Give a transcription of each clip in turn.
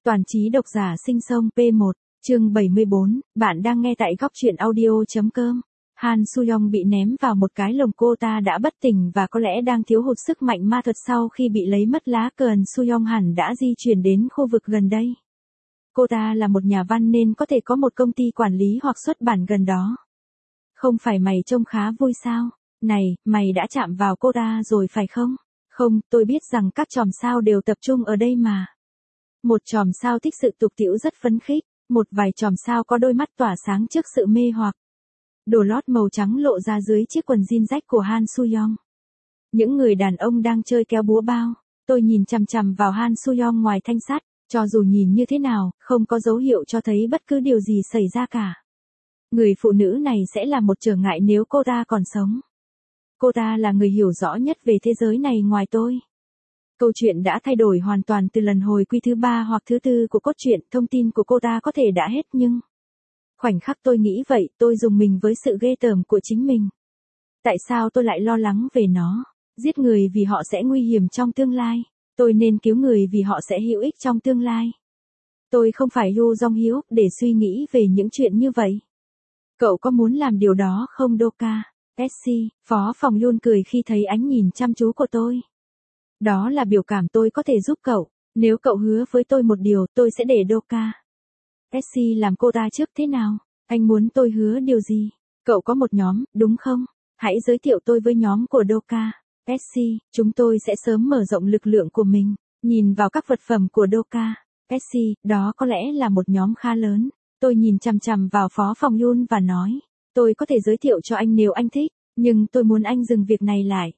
Toàn trí độc giả sinh sông P1, chương 74, bạn đang nghe tại góc truyện audio.com. Han Soo-young bị ném vào một cái lồng, cô ta đã bất tỉnh và có lẽ đang thiếu hụt sức mạnh ma thuật sau khi bị lấy mất lá cờ. Soo-young hẳn đã di chuyển đến khu vực gần đây. Cô ta là một nhà văn nên có thể có một công ty quản lý hoặc xuất bản gần đó. Không phải mày trông khá vui sao? Này, mày đã chạm vào cô ta rồi phải không? Không, tôi biết rằng các chòm sao đều tập trung ở đây mà. Một chòm sao thích sự tục tĩu rất phấn khích, một vài chòm sao có đôi mắt tỏa sáng trước sự mê hoặc. Đồ lót màu trắng lộ ra dưới chiếc quần jean rách của Han Soo-young. Những người đàn ông đang chơi kéo búa bao. Tôi nhìn chằm chằm vào Han Soo-young ngoài thanh sắt, cho dù nhìn như thế nào, không có dấu hiệu cho thấy bất cứ điều gì xảy ra cả. Người phụ nữ này sẽ là một trở ngại nếu cô ta còn sống. Cô ta là người hiểu rõ nhất về thế giới này ngoài tôi. Câu chuyện đã thay đổi hoàn toàn từ lần hồi quy thứ 3 hoặc thứ 4 của cốt truyện. Thông tin của cô ta có thể đã hết nhưng... Khoảnh khắc tôi nghĩ vậy, tôi rùng mình với sự ghê tởm của chính mình. Tại sao tôi lại lo lắng về nó? Giết người vì họ sẽ nguy hiểm trong tương lai. Tôi nên cứu người vì họ sẽ hữu ích trong tương lai. Tôi không phải Yoo Jong-hyuk để suy nghĩ về những chuyện như vậy. Cậu có muốn làm điều đó không Doka? Essie, phó phòng Yoon cười khi thấy ánh nhìn chăm chú của tôi. Đó là biểu cảm tôi có thể giúp cậu. Nếu cậu hứa với tôi một điều, tôi sẽ để Doka. Essie làm cô ta trước thế nào? Anh muốn tôi hứa điều gì? Cậu có một nhóm, đúng không? Hãy giới thiệu tôi với nhóm của Doka. Essie, chúng tôi sẽ sớm mở rộng lực lượng của mình. Nhìn vào các vật phẩm của Doka. Essie, đó có lẽ là một nhóm khá lớn. Tôi nhìn chằm chằm vào phó phòng Yoon và nói. Tôi có thể giới thiệu cho anh nếu anh thích, nhưng tôi muốn anh dừng việc này lại.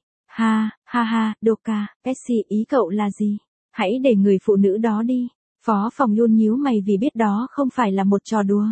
Ha, Doka, Essie, ý cậu là gì? Hãy để người phụ nữ đó đi. Phó phòng Yoon nhíu mày vì biết đó không phải là một trò đùa.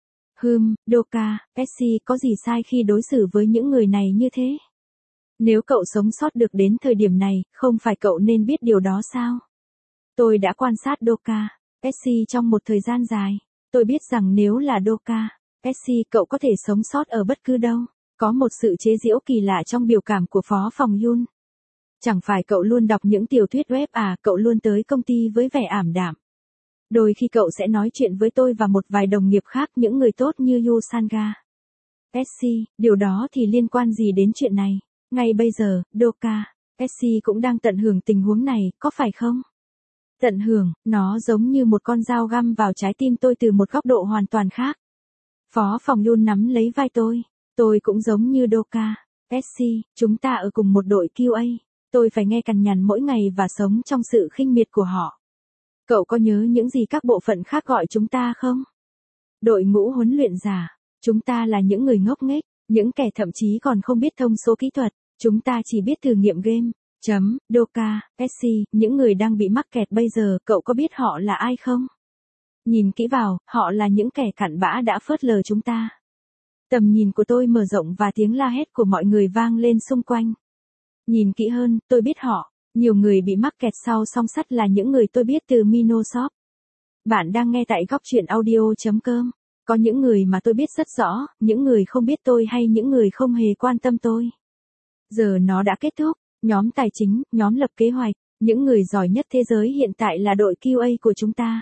Doka, Essie, có gì sai khi đối xử với những người này như thế? Nếu cậu sống sót được đến thời điểm này, không phải cậu nên biết điều đó sao? Tôi đã quan sát Doka, Essie trong một thời gian dài. Tôi biết rằng nếu là Doka, Essie, cậu có thể sống sót ở bất cứ đâu. Có một sự chế giễu kỳ lạ trong biểu cảm của phó phòng Yoon. Chẳng phải cậu luôn đọc những tiểu thuyết web à? Cậu luôn tới công ty với vẻ ảm đạm. Đôi khi cậu sẽ nói chuyện với tôi và một vài đồng nghiệp khác, những người tốt như Yoo Sanga. Essie, điều đó thì liên quan gì đến chuyện này? Ngay bây giờ, Doka, Essie cũng đang tận hưởng tình huống này, có phải không? Tận hưởng, nó giống như một con dao găm vào trái tim tôi từ một góc độ hoàn toàn khác. Phó phòng Yoon nắm lấy vai tôi. Tôi cũng giống như Doka. Essie, chúng ta ở cùng một đội QA. Tôi phải nghe cằn nhằn mỗi ngày và sống trong sự khinh miệt của họ. Cậu có nhớ những gì các bộ phận khác gọi chúng ta không? Đội ngũ huấn luyện giả. Chúng ta là những người ngốc nghếch, những kẻ thậm chí còn không biết thông số kỹ thuật. Chúng ta chỉ biết thử nghiệm game. Doka, Essie, những người đang bị mắc kẹt bây giờ, cậu có biết họ là ai không? Nhìn kỹ vào, họ là những kẻ cặn bã đã phớt lờ chúng ta. Tầm nhìn của tôi mở rộng và tiếng la hét của mọi người vang lên xung quanh. Nhìn kỹ hơn, tôi biết họ. Nhiều người bị mắc kẹt sau song sắt là những người tôi biết từ Minosoft. Bạn đang nghe tại góc truyện audio.com. Có những người mà tôi biết rất rõ, những người không biết tôi hay những người không hề quan tâm tôi. Giờ nó đã kết thúc. Nhóm tài chính, nhóm lập kế hoạch, những người giỏi nhất thế giới hiện tại là đội QA của chúng ta.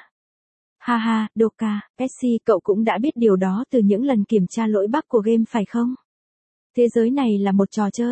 Ha, Doka, Essie, cậu cũng đã biết điều đó từ những lần kiểm tra lỗi bug của game phải không? Thế giới này là một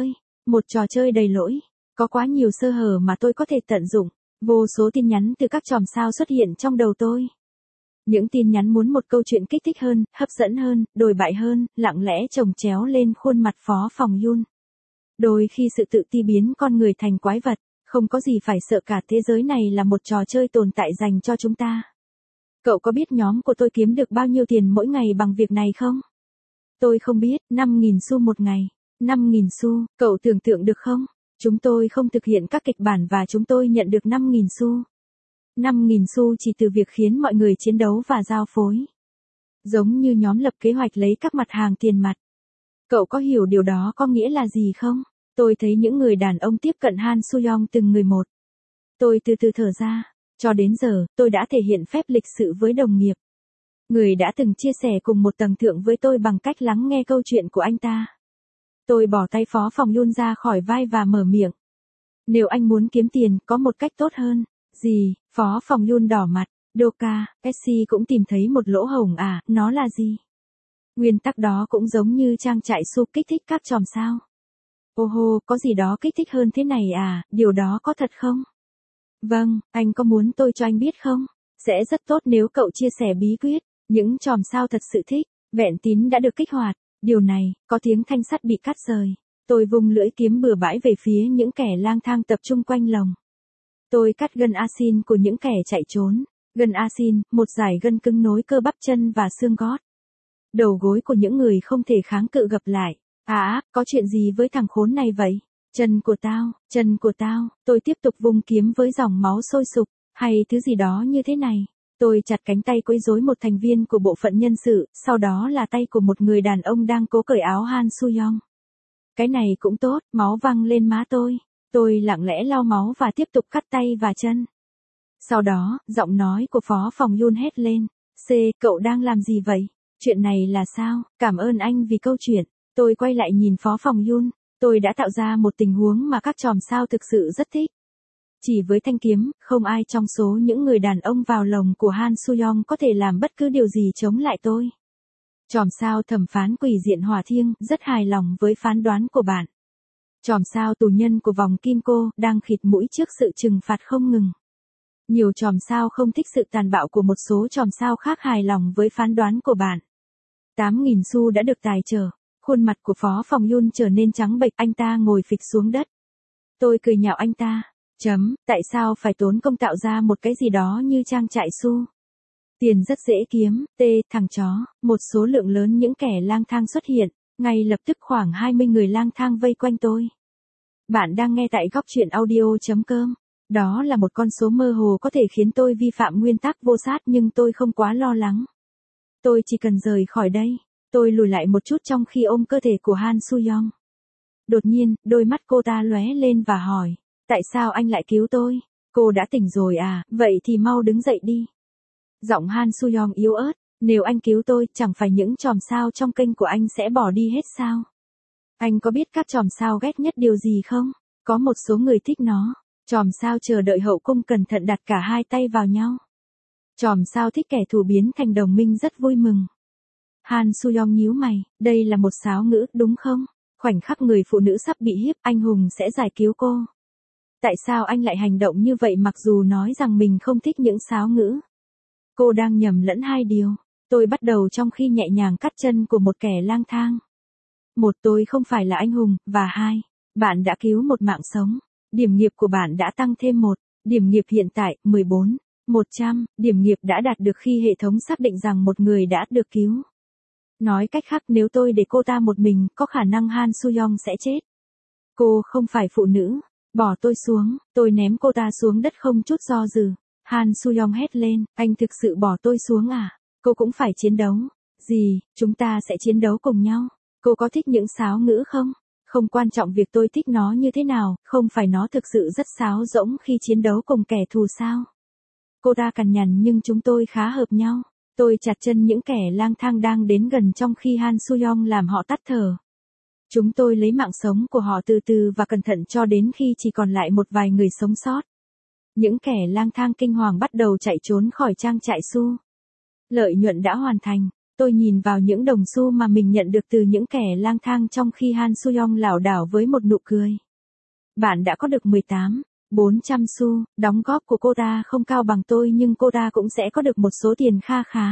trò chơi đầy lỗi. Có quá nhiều sơ hở mà tôi có thể tận dụng. Vô số tin nhắn từ các chòm sao xuất hiện trong đầu tôi. Những tin nhắn muốn một câu chuyện kích thích hơn, hấp dẫn hơn, đồi bại hơn, lặng lẽ chồng chéo lên khuôn mặt phó phòng Yoon. Đôi khi sự tự ti biến con người thành quái vật, không có gì phải sợ cả, thế giới này là một trò chơi tồn tại dành cho chúng ta. Cậu có biết nhóm của tôi kiếm được bao nhiêu tiền mỗi ngày bằng việc này không? Tôi không biết, 5.000 xu một ngày. 5.000 xu, cậu tưởng tượng được không? Chúng tôi không thực hiện các kịch bản và chúng tôi nhận được 5.000 xu. 5.000 xu chỉ từ việc khiến mọi người chiến đấu và giao phối. Giống như nhóm lập kế hoạch lấy các mặt hàng tiền mặt. Cậu có hiểu điều đó có nghĩa là gì không? Tôi thấy những người đàn ông tiếp cận Han Soo-young từng người một. Tôi từ từ thở ra. Cho đến giờ, tôi đã thể hiện phép lịch sự với đồng nghiệp. Người đã từng chia sẻ cùng một tầng thượng với tôi bằng cách lắng nghe câu chuyện của anh ta. Tôi bỏ tay phó phòng Yoon ra khỏi vai và mở miệng. Nếu anh muốn kiếm tiền, có một cách tốt hơn. Gì? Phó phòng Yoon đỏ mặt. Doka, Essie cũng tìm thấy một lỗ hổng à, nó là gì? Nguyên tắc đó cũng giống như trang trại su kích thích các chòm sao. Ô hô, có gì đó kích thích hơn thế này à, điều đó có thật không? Vâng, anh có muốn tôi cho anh biết không? Sẽ rất tốt nếu cậu chia sẻ bí quyết. Những chòm sao thật sự thích. Vẹn tín đã được kích hoạt. Điều này, có tiếng thanh sắt bị cắt rời. Tôi vung lưỡi kiếm bừa bãi về phía những kẻ lang thang tập trung quanh lồng. Tôi cắt gân asin của những kẻ chạy trốn. Gân asin, một dải gân cứng nối cơ bắp chân và xương gót. Đầu gối của những người không thể kháng cự gập lại. Có chuyện gì với thằng khốn này vậy? Chân của tao, tôi tiếp tục vung kiếm với dòng máu sôi sục, hay thứ gì đó như thế này. Tôi chặt cánh tay quấy rối một thành viên của bộ phận nhân sự, sau đó là tay của một người đàn ông đang cố cởi áo Han Soo-young. Cái này cũng tốt, máu văng lên má tôi. Tôi lặng lẽ lau máu và tiếp tục cắt tay và chân. Sau đó, giọng nói của phó phòng Yun hét lên. Cậu đang làm gì vậy? Chuyện này là sao? Cảm ơn anh vì câu chuyện. Tôi quay lại nhìn phó phòng Yun. Tôi đã tạo ra một tình huống mà các chòm sao thực sự rất thích. Chỉ với thanh kiếm, không ai trong số những người đàn ông vào lồng của Han Soo-young có thể làm bất cứ điều gì chống lại tôi. Chòm sao thẩm phán quỷ diện Hỏa Thiêng rất hài lòng với phán đoán của bạn. Chòm sao tù nhân của vòng kim cô đang khịt mũi trước sự trừng phạt không ngừng. Nhiều chòm sao không thích sự tàn bạo của một số chòm sao khác hài lòng với phán đoán của bạn. 8.000 xu đã được tài trở. Khuôn mặt của phó phòng Yun trở nên trắng bệch, anh ta ngồi phịch xuống đất. Tôi cười nhạo anh ta. Tại sao phải tốn công tạo ra một cái gì đó như trang trại su? Tiền rất dễ kiếm, thằng chó. Một số lượng lớn những kẻ lang thang xuất hiện, ngay lập tức khoảng 20 người lang thang vây quanh tôi. Bạn đang nghe tại góc truyện audio.com. Đó là một con số mơ hồ có thể khiến tôi vi phạm nguyên tắc vô sát nhưng tôi không quá lo lắng. Tôi chỉ cần rời khỏi đây. Tôi lùi lại một chút trong khi ôm cơ thể của Han Soo-young. Đột nhiên, đôi mắt cô ta lóe lên và hỏi. Tại sao anh lại cứu tôi? Cô đã tỉnh rồi à, vậy thì mau đứng dậy đi. Giọng Han Soo-young yếu ớt. Nếu anh cứu tôi, chẳng phải những chòm sao trong kênh của anh sẽ bỏ đi hết sao? Anh có biết các chòm sao ghét nhất điều gì không? Có một số người thích nó. Chòm sao chờ đợi hậu cung cẩn thận đặt cả hai tay vào nhau. Chòm sao thích kẻ thù biến thành đồng minh rất vui mừng. Han Soo-young nhíu mày, đây là một sáo ngữ, đúng không? Khoảnh khắc người phụ nữ sắp bị hiếp, anh hùng sẽ giải cứu cô. Tại sao anh lại hành động như vậy mặc dù nói rằng mình không thích những sáo ngữ? Cô đang nhầm lẫn hai điều. Tôi bắt đầu trong khi nhẹ nhàng cắt chân của một kẻ lang thang. Một, tôi không phải là anh hùng, và hai, bạn đã cứu một mạng sống. Điểm nghiệp của bạn đã tăng thêm 1. Điểm nghiệp hiện tại, 14. 100. Điểm nghiệp đã đạt được khi hệ thống xác định rằng một người đã được cứu. Nói cách khác, nếu tôi để cô ta một mình, có khả năng Han Soo-young sẽ chết. Cô không phải phụ nữ. Bỏ tôi xuống. Tôi ném cô ta xuống đất không chút do dự. Han Soo-young hét lên, anh thực sự bỏ tôi xuống à? Cô cũng phải chiến đấu. Gì, chúng ta sẽ chiến đấu cùng nhau. Cô có thích những sáo ngữ không? Không quan trọng việc tôi thích nó như thế nào, không phải nó thực sự rất sáo rỗng khi chiến đấu cùng kẻ thù sao? Cô ta cằn nhằn nhưng chúng tôi khá hợp nhau. Tôi chặt chân những kẻ lang thang đang đến gần trong khi Han Soo-young làm họ tắt thở. Chúng tôi lấy mạng sống của họ từ từ và cẩn thận cho đến khi chỉ còn lại một vài người sống sót. Những kẻ lang thang kinh hoàng bắt đầu chạy trốn khỏi trang trại su. Lợi nhuận đã hoàn thành. Tôi nhìn vào những đồng xu mà mình nhận được từ những kẻ lang thang trong khi Han Soo-young lảo đảo với một nụ cười. Bạn đã có được 18.400 xu, đóng góp của cô ta không cao bằng tôi nhưng cô ta cũng sẽ có được một số tiền kha khá.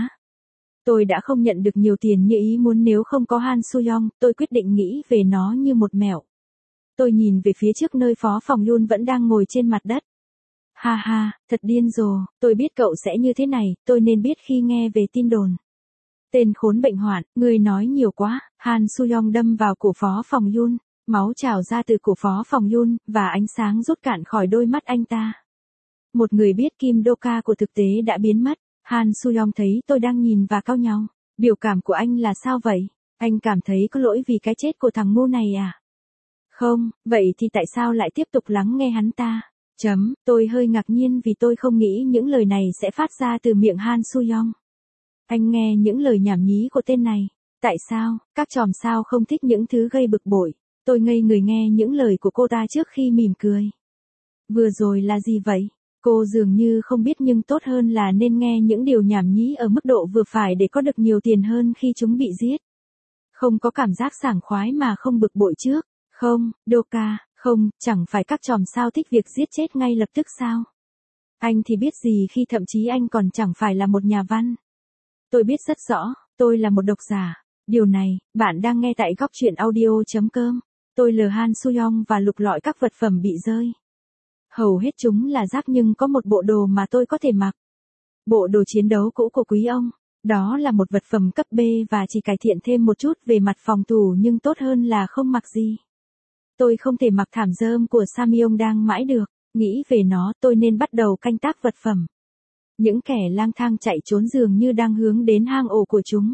Tôi đã không nhận được nhiều tiền như ý muốn nếu không có Han Soo-young, tôi quyết định nghĩ về nó như một mẹo. Tôi nhìn về phía trước nơi phó phòng Yun vẫn đang ngồi trên mặt đất. Ha ha, thật điên rồ, tôi biết cậu sẽ như thế này, tôi nên biết khi nghe về tin đồn. Tên khốn bệnh hoạn, ngươi nói nhiều quá. Han Soo-young đâm vào cổ phó phòng Yun, máu trào ra từ cổ phó phòng Yun, và ánh sáng rút cạn khỏi đôi mắt anh ta. Một người biết Kim Doka của thực tế đã biến mất. Han Soo-young thấy tôi đang nhìn và cau nhau. Biểu cảm của anh là sao vậy? Anh cảm thấy có lỗi vì cái chết của thằng ngu này à? Không, vậy thì tại sao lại tiếp tục lắng nghe hắn ta? Tôi hơi ngạc nhiên vì tôi không nghĩ những lời này sẽ phát ra từ miệng Han Soo-young. Anh nghe những lời nhảm nhí của tên này. Tại sao, các chòm sao không thích những thứ gây bực bội? Tôi ngây người nghe những lời của cô ta trước khi mỉm cười. Vừa rồi là gì vậy? Cô dường như không biết nhưng tốt hơn là nên nghe những điều nhảm nhí ở mức độ vừa phải để có được nhiều tiền hơn khi chúng bị giết. Không có cảm giác sảng khoái mà không bực bội trước. Không, Doka, không, chẳng phải các chòm sao thích việc giết chết ngay lập tức sao? Anh thì biết gì khi thậm chí anh còn chẳng phải là một nhà văn. Tôi biết rất rõ, tôi là một độc giả. Điều này, bạn đang nghe tại góc truyện audio.com. Tôi là Han Suyong và lục lọi các vật phẩm bị rơi. Hầu hết chúng là rác nhưng có một bộ đồ mà tôi có thể mặc. Bộ đồ chiến đấu cũ của quý ông. Đó là một vật phẩm cấp B và chỉ cải thiện thêm một chút về mặt phòng thủ nhưng tốt hơn là không mặc gì. Tôi không thể mặc thảm rơm của Samyong đang mãi được. Nghĩ về nó tôi nên bắt đầu canh tác vật phẩm. Những kẻ lang thang chạy trốn dường như đang hướng đến hang ổ của chúng.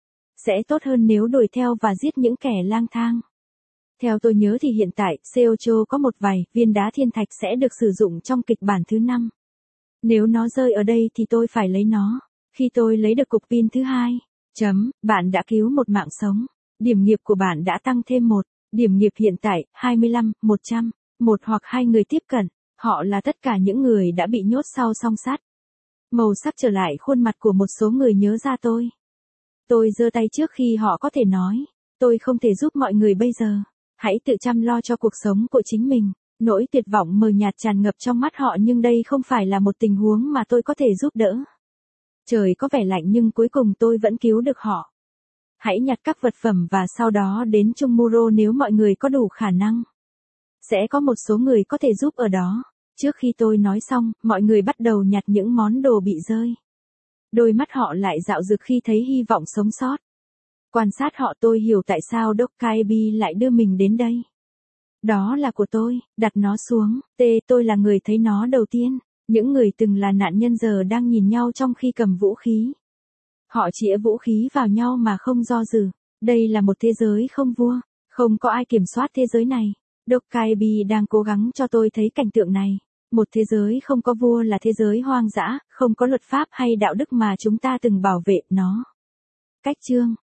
Sẽ tốt hơn nếu đuổi theo và giết những kẻ lang thang. Theo tôi nhớ thì hiện tại, Seocho có một vài viên đá thiên thạch sẽ được sử dụng trong kịch bản thứ 5. Nếu nó rơi ở đây thì tôi phải lấy nó. Khi tôi lấy được cục pin thứ 2, bạn đã cứu một mạng sống. Điểm nghiệp của bạn đã tăng thêm 1. Điểm nghiệp hiện tại, 25, 100. Một hoặc 2 người tiếp cận. Họ là tất cả những người đã bị nhốt sau song sắt. Màu sắc trở lại khuôn mặt của một số người nhớ ra tôi. Tôi giơ tay trước khi họ có thể nói. Tôi không thể giúp mọi người bây giờ. Hãy tự chăm lo cho cuộc sống của chính mình. Nỗi tuyệt vọng mờ nhạt tràn ngập trong mắt họ nhưng đây không phải là một tình huống mà tôi có thể giúp đỡ. Trời có vẻ lạnh nhưng cuối cùng tôi vẫn cứu được họ. Hãy nhặt các vật phẩm và sau đó đến Chungmuro nếu mọi người có đủ khả năng. Sẽ có một số người có thể giúp ở đó. Trước khi tôi nói xong, mọi người bắt đầu nhặt những món đồ bị rơi. Đôi mắt họ lại dạo rực khi thấy hy vọng sống sót. Quan sát họ tôi hiểu tại sao Dokkaebi lại đưa mình đến đây. Đó là của tôi, đặt nó xuống, tôi là người thấy nó đầu tiên. Những người từng là nạn nhân giờ đang nhìn nhau trong khi cầm vũ khí. Họ chĩa vũ khí vào nhau mà không do dự. Đây là một thế giới không vua, không có ai kiểm soát thế giới này. Dokkaebi đang cố gắng cho tôi thấy cảnh tượng này. Một thế giới không có vua là thế giới hoang dã, không có luật pháp hay đạo đức mà chúng ta từng bảo vệ nó. Cách chương